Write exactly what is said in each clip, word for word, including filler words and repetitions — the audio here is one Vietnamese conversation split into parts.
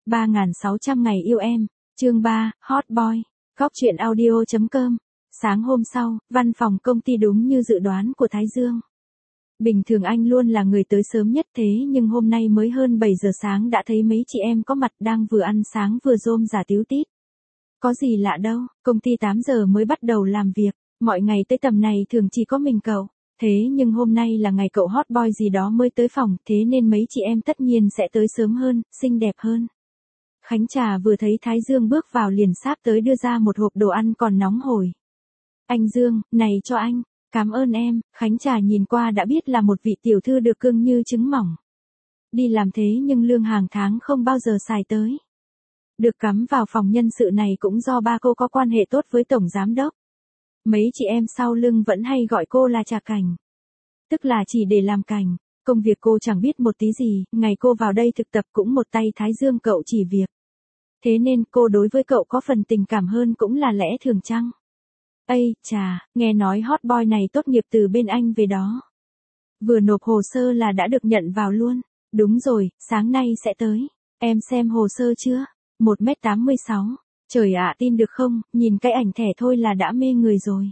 ba nghìn sáu trăm ngày yêu em, chương ba, Hot Boy, góc truyện audio chấm com. Sáng hôm sau, văn phòng công ty đúng như dự đoán của Thái Dương. Bình thường anh luôn là người tới sớm nhất thế nhưng hôm nay mới hơn bảy giờ sáng đã thấy mấy chị em có mặt đang vừa ăn sáng vừa rôm rả tíu tít. Có gì lạ đâu, công ty tám giờ mới bắt đầu làm việc, mọi ngày tới tầm này thường chỉ có mình cậu. Thế nhưng hôm nay là ngày cậu hot boy gì đó mới tới phòng, thế nên mấy chị em tất nhiên sẽ tới sớm hơn, xinh đẹp hơn. Khánh Trà vừa thấy Thái Dương bước vào liền sáp tới đưa ra một hộp đồ ăn còn nóng hổi. Anh Dương, này cho anh, cảm ơn em. Khánh Trà nhìn qua đã biết là một vị tiểu thư được cưng như trứng mỏng. Đi làm thế nhưng lương hàng tháng không bao giờ xài tới. Được cắm vào phòng nhân sự này cũng do ba cô có quan hệ tốt với tổng giám đốc. Mấy chị em sau lưng vẫn hay gọi cô là Trà Cảnh. Tức là chỉ để làm cảnh, công việc cô chẳng biết một tí gì, ngày cô vào đây thực tập cũng một tay Thái Dương cậu chỉ việc. Thế nên cô đối với cậu có phần tình cảm hơn cũng là lẽ thường chăng? Ây, chà, nghe nói hot boy này tốt nghiệp từ bên anh về đó. Vừa nộp hồ sơ là đã được nhận vào luôn. Đúng rồi, sáng nay sẽ tới. Em xem hồ sơ chưa? một mét tám mươi sáu. Trời ạ, tin được không, nhìn cái ảnh thẻ thôi là đã mê người rồi.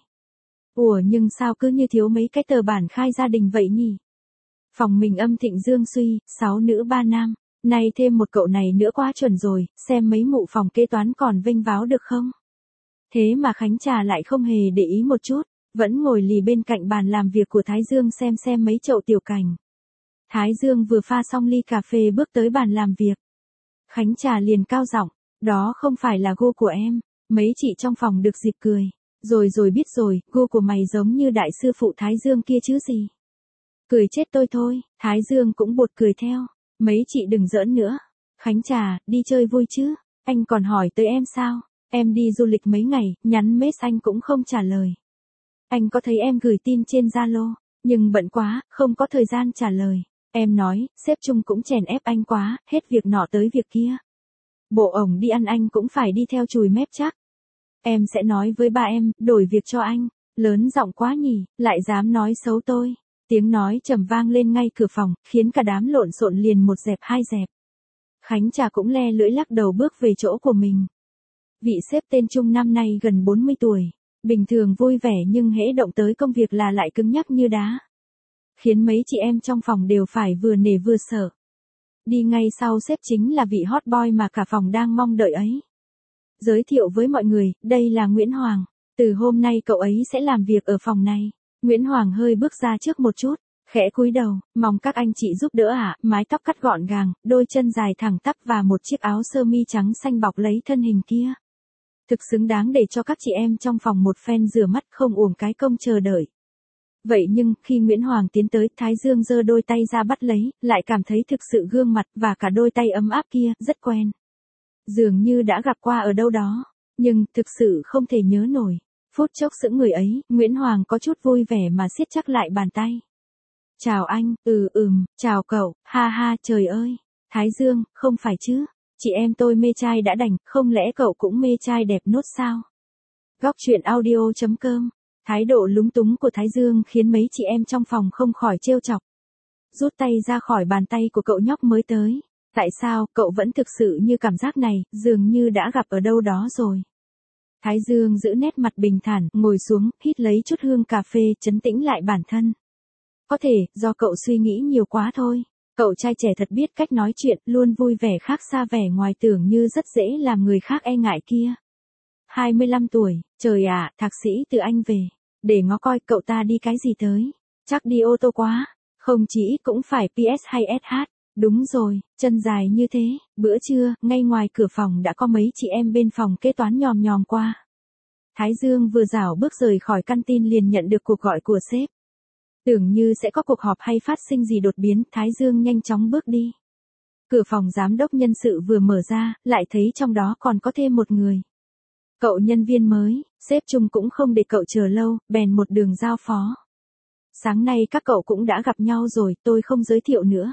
Ủa nhưng sao cứ như thiếu mấy cái tờ bản khai gia đình vậy nhỉ? Phòng mình âm thịnh dương suy, sáu nữ ba nam. Nay thêm một cậu này nữa quá chuẩn rồi, xem mấy mụ phòng kế toán còn vênh váo được không? Thế mà Khánh Trà lại không hề để ý một chút, vẫn ngồi lì bên cạnh bàn làm việc của Thái Dương xem xem mấy chậu tiểu cảnh. Thái Dương vừa pha xong ly cà phê bước tới bàn làm việc. Khánh Trà liền cao giọng, đó không phải là gu của em. Mấy chị trong phòng được dịp cười. Rồi rồi biết rồi, gu của mày giống như đại sư phụ Thái Dương kia chứ gì. Cười chết tôi thôi, Thái Dương cũng bột cười theo. Mấy chị đừng giỡn nữa. Khánh Trà, đi chơi vui chứ? Anh còn hỏi tới em sao? Em đi du lịch mấy ngày, nhắn message anh cũng không trả lời. Anh có thấy em gửi tin trên Zalo, nhưng bận quá, không có thời gian trả lời. Em nói, sếp Trung cũng chèn ép anh quá, hết việc nọ tới việc kia. Bộ ổng đi ăn anh cũng phải đi theo chùi mép chắc. Em sẽ nói với ba em, đổi việc cho anh. Lớn giọng quá nhỉ, lại dám nói xấu tôi. Tiếng nói trầm vang lên ngay cửa phòng, khiến cả đám lộn xộn liền một dẹp hai dẹp. Khánh Trà cũng le lưỡi lắc đầu bước về chỗ của mình. Vị sếp tên Trung năm nay gần bốn mươi tuổi. Bình thường vui vẻ nhưng hễ động tới công việc là lại cứng nhắc như đá. Khiến mấy chị em trong phòng đều phải vừa nể vừa sợ. Đi ngay sau sếp chính là vị hot boy mà cả phòng đang mong đợi ấy. Giới thiệu với mọi người, đây là Nguyễn Hoàng. Từ hôm nay cậu ấy sẽ làm việc ở phòng này. Nguyễn Hoàng hơi bước ra trước một chút, khẽ cúi đầu, mong các anh chị giúp đỡ ạ. Mái tóc cắt gọn gàng, đôi chân dài thẳng tắp và một chiếc áo sơ mi trắng xanh bọc lấy thân hình kia. Thực xứng đáng để cho các chị em trong phòng một phen rửa mắt không uổng cái công chờ đợi. Vậy nhưng, khi Nguyễn Hoàng tiến tới, Thái Dương giơ đôi tay ra bắt lấy, lại cảm thấy thực sự gương mặt và cả đôi tay ấm áp kia, rất quen. Dường như đã gặp qua ở đâu đó, nhưng thực sự không thể nhớ nổi. Phút chốc sững người ấy, Nguyễn Hoàng có chút vui vẻ mà siết chắc lại bàn tay. Chào anh, ừ ừm, chào cậu, ha ha trời ơi. Thái Dương, không phải chứ, chị em tôi mê trai đã đành, không lẽ cậu cũng mê trai đẹp nốt sao? Góc truyện audio chấm com. Thái độ lúng túng của Thái Dương khiến mấy chị em trong phòng không khỏi trêu chọc. Rút tay ra khỏi bàn tay của cậu nhóc mới tới. Tại sao cậu vẫn thực sự như cảm giác này, dường như đã gặp ở đâu đó rồi. Thái Dương giữ nét mặt bình thản, ngồi xuống, hít lấy chút hương cà phê, trấn tĩnh lại bản thân. Có thể, do cậu suy nghĩ nhiều quá thôi. Cậu trai trẻ thật biết cách nói chuyện, luôn vui vẻ khác xa vẻ ngoài tưởng như rất dễ làm người khác e ngại kia. hai mươi lăm tuổi, trời ạ, thạc sĩ từ Anh về. Để ngó coi cậu ta đi cái gì tới. Chắc đi ô tô quá. Không chỉ ít cũng phải pê ét hay ét hát. Đúng rồi, chân dài như thế. Bữa trưa, ngay ngoài cửa phòng đã có mấy chị em bên phòng kế toán nhòm nhòm qua. Thái Dương vừa rảo bước rời khỏi căn tin liền nhận được cuộc gọi của sếp. Tưởng như sẽ có cuộc họp hay phát sinh gì đột biến, Thái Dương nhanh chóng bước đi. Cửa phòng giám đốc nhân sự vừa mở ra, lại thấy trong đó còn có thêm một người. Cậu nhân viên mới, sếp Trung cũng không để cậu chờ lâu, bèn một đường giao phó. Sáng nay các cậu cũng đã gặp nhau rồi, tôi không giới thiệu nữa.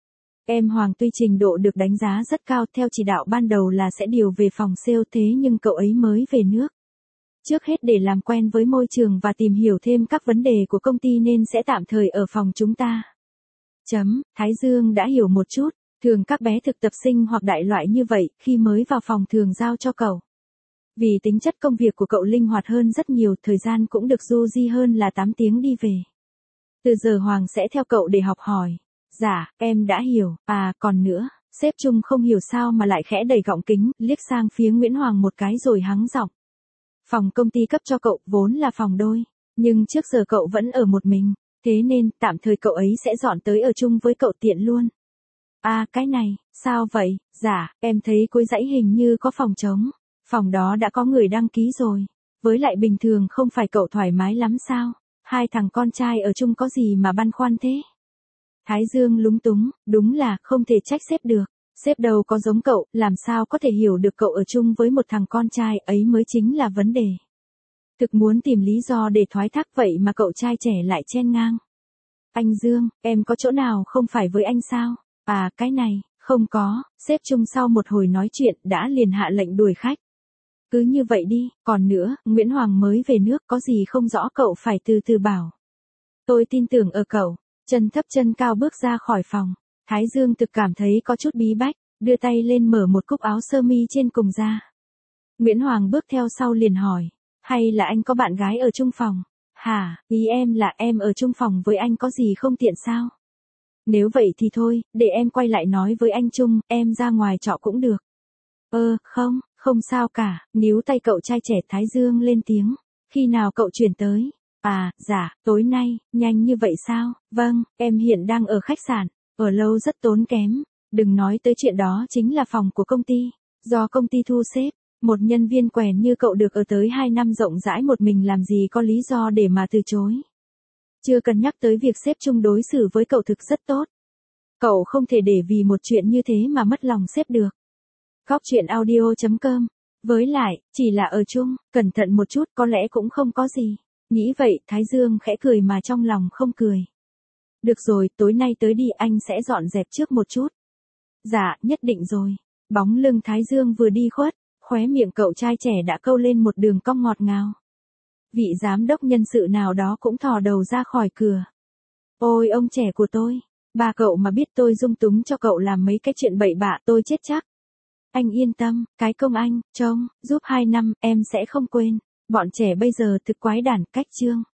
Em Hoàng tuy trình độ được đánh giá rất cao, theo chỉ đạo ban đầu là sẽ điều về phòng sale, thế nhưng cậu ấy mới về nước. Trước hết để làm quen với môi trường và tìm hiểu thêm các vấn đề của công ty nên sẽ tạm thời ở phòng chúng ta. Chấm, Thái Dương đã hiểu một chút, Thường các bé thực tập sinh hoặc đại loại như vậy, khi mới vào phòng thường giao cho cậu. Vì tính chất công việc của cậu linh hoạt hơn rất nhiều, thời gian cũng được du di hơn là tám tiếng đi về. Từ giờ Hoàng sẽ theo cậu để học hỏi. Dạ, em đã hiểu, à, còn nữa, sếp Trung không hiểu sao mà lại khẽ đẩy gọng kính, liếc sang phía Nguyễn Hoàng một cái rồi hắng giọng. Phòng công ty cấp cho cậu vốn là phòng đôi, nhưng trước giờ cậu vẫn ở một mình, thế nên tạm thời cậu ấy sẽ dọn tới ở chung với cậu tiện luôn. À, cái này, sao vậy? Dạ, em thấy cuối dãy hình như có phòng trống, phòng đó đã có người đăng ký rồi, với lại bình thường không phải cậu thoải mái lắm sao? Hai thằng con trai ở chung có gì mà băn khoăn thế? Thái Dương lúng túng, đúng là không thể trách sếp được. Sếp đâu có giống cậu, làm sao có thể hiểu được cậu ở chung với một thằng con trai ấy mới chính là vấn đề. Thực muốn tìm lý do để thoái thác vậy mà cậu trai trẻ lại chen ngang. Anh Dương, em có chỗ nào không phải với anh sao? À, cái này, không có, sếp Trung sau một hồi nói chuyện đã liền hạ lệnh đuổi khách. Cứ như vậy đi, còn nữa, Nguyễn Hoàng mới về nước có gì không rõ cậu phải từ từ bảo. Tôi tin tưởng ở cậu, chân thấp chân cao bước ra khỏi phòng. Thái Dương thực cảm thấy có chút bí bách, đưa tay lên mở một cúc áo sơ mi trên cùng ra. Nguyễn Hoàng bước theo sau liền hỏi, hay là anh có bạn gái ở chung phòng? Hả, ý em là em ở chung phòng với anh có gì không tiện sao? Nếu vậy thì thôi, để em quay lại nói với anh Trung, em ra ngoài trọ cũng được. Ơ, không, không sao cả, níu tay cậu trai trẻ. Thái Dương lên tiếng, khi nào cậu chuyển tới? À, dạ, tối nay, nhanh như vậy sao? Vâng, em hiện đang ở khách sạn, ở lâu rất tốn kém, đừng nói tới chuyện đó chính là phòng của công ty, do công ty thu xếp, một nhân viên quèn như cậu được ở tới hai năm rộng rãi một mình làm gì có lý do để mà từ chối. Chưa cần nhắc tới việc sếp Trung đối xử với cậu thực rất tốt. Cậu không thể để vì một chuyện như thế mà mất lòng sếp được. Góc truyện audio chấm com. Với lại, chỉ là ở chung, cẩn thận một chút có lẽ cũng không có gì. Nghĩ vậy, Thái Dương khẽ cười mà trong lòng không cười. Được rồi, tối nay tới đi, anh sẽ dọn dẹp trước một chút. Dạ, nhất định rồi. Bóng lưng Thái Dương vừa đi khuất, khóe miệng cậu trai trẻ đã câu lên một đường cong ngọt ngào. Vị giám đốc nhân sự nào đó cũng thò đầu ra khỏi cửa. Ôi ông trẻ của tôi, ba cậu mà biết tôi dung túng cho cậu làm mấy cái chuyện bậy bạ tôi chết chắc. Anh yên tâm, cái công anh, trông, giúp hai năm, em sẽ không quên. Bọn trẻ bây giờ thực quái đản cách chương.